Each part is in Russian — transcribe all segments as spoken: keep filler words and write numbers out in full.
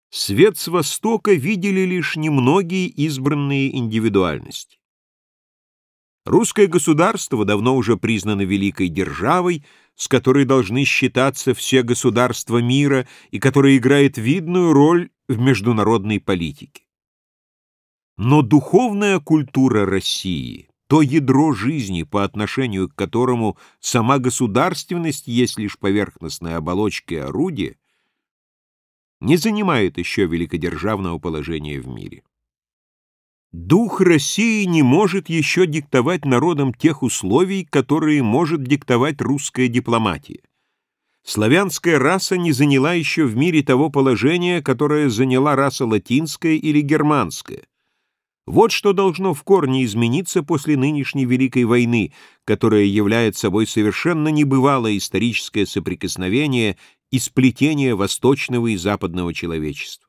Свет с Востока видели лишь немногие избранные индивидуальности. Русское государство давно уже признано великой державой, с которой должны считаться все государства мира и которая играет видную роль в международной политике. Но духовная культура России, то ядро жизни, по отношению к которому сама государственность есть лишь поверхностная оболочка и орудие, не занимает еще великодержавного положения в мире. Дух России не может еще диктовать народам тех условий, которые может диктовать русская дипломатия. Славянская раса не заняла еще в мире того положения, которое заняла раса латинская или германская. Вот что должно в корне измениться после нынешней Великой войны, которая является собой совершенно небывалое историческое соприкосновение и сплетение восточного и западного человечества.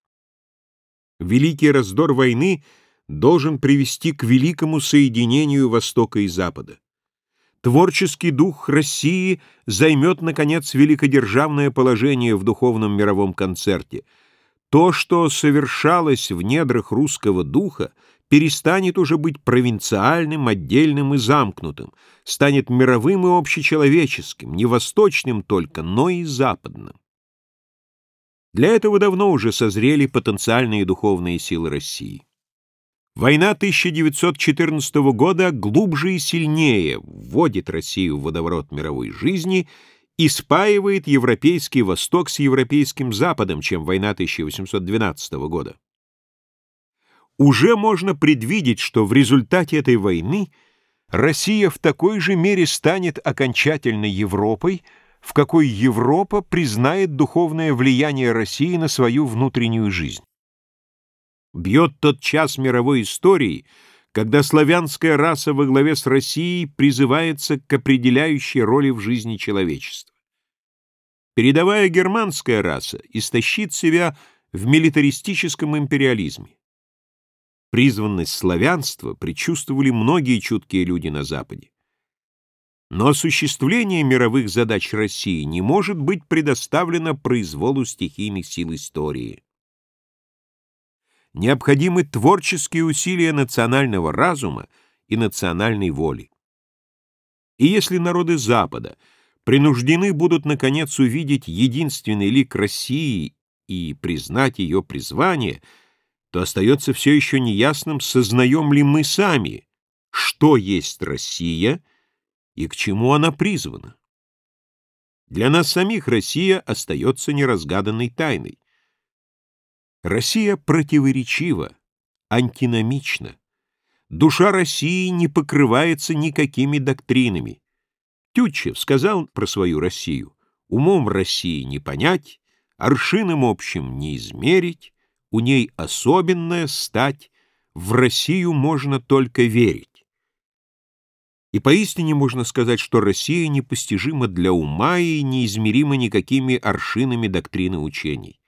Великий раздор войны должен привести к великому соединению Востока и Запада. Творческий дух России займет, наконец, великодержавное положение в духовном мировом концерте. То, что совершалось в недрах русского духа, перестанет уже быть провинциальным, отдельным и замкнутым, станет мировым и общечеловеческим, не восточным только, но и западным. Для этого давно уже созрели потенциальные духовные силы России. Война тысяча девятьсот четырнадцатого года глубже и сильнее вводит Россию в водоворот мировой жизни и спаивает Европейский Восток с Европейским Западом, чем война тысяча восемьсот двенадцатого года. Уже можно предвидеть, что в результате этой войны Россия в такой же мере станет окончательной Европой, в какой Европа признает духовное влияние России на свою внутреннюю жизнь. Бьет тот час мировой истории, когда славянская раса во главе с Россией призывается к определяющей роли в жизни человечества. Передовая германская раса истощит себя в милитаристическом империализме. Призванность славянства предчувствовали многие чуткие люди на Западе. Но осуществление мировых задач России не может быть предоставлено произволу стихийных сил истории. Необходимы творческие усилия национального разума и национальной воли. И если народы Запада принуждены будут наконец увидеть единственный лик России и признать ее призвание, то остается все еще неясным, сознаем ли мы сами, что есть Россия и к чему она призвана. Для нас самих Россия остается неразгаданной тайной. Россия противоречива, антиномична. Душа России не покрывается никакими доктринами. Тютчев сказал про свою Россию: «Умом России не понять, аршином общим не измерить, у ней особенная стать, в Россию можно только верить». И поистине можно сказать, что Россия непостижима для ума и неизмерима никакими аршинами доктрины учений.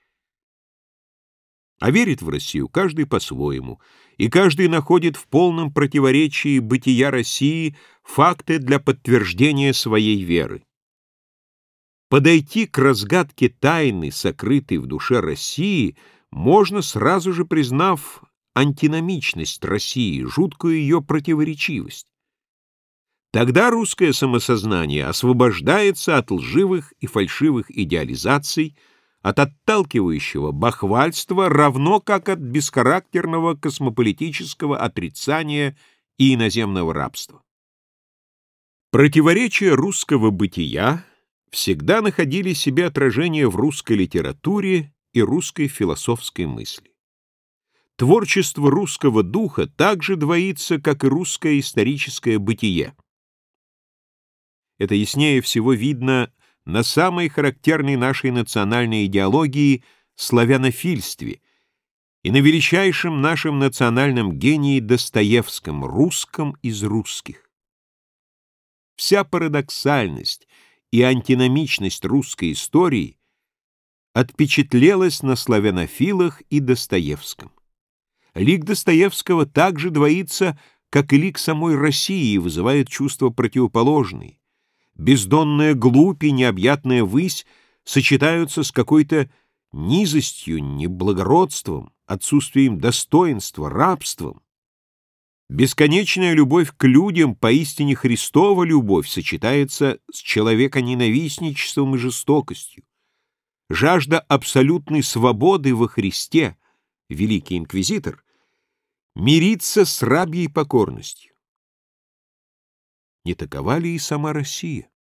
А верит в Россию каждый по-своему, и каждый находит в полном противоречии бытия России факты для подтверждения своей веры. Подойти к разгадке тайны, сокрытой в душе России, можно, сразу же признав антиномичность России, жуткую ее противоречивость. Тогда русское самосознание освобождается от лживых и фальшивых идеализаций, от отталкивающего бахвальства, равно как от бесхарактерного космополитического отрицания и иноземного рабства. Противоречия русского бытия всегда находили себе отражение в русской литературе и русской философской мысли. Творчество русского духа также двоится, как и русское историческое бытие. Это яснее всего видно на самой характерной нашей национальной идеологии славянофильстве и на величайшем нашем национальном гении Достоевском, русском из русских. Вся парадоксальность и антиномичность русской истории отпечатлелась на славянофилах и Достоевском. Лик Достоевского также двоится, как и лик самой России, и вызывает чувства противоположные. Бездонная глубь и необъятная высь сочетаются с какой-то низостью, неблагородством, отсутствием достоинства, рабством. Бесконечная любовь к людям, поистине Христова любовь, сочетается с человеконенавистничеством и жестокостью. Жажда абсолютной свободы во Христе, великий инквизитор, мирится с рабьей покорностью. Не такова ли и сама Россия?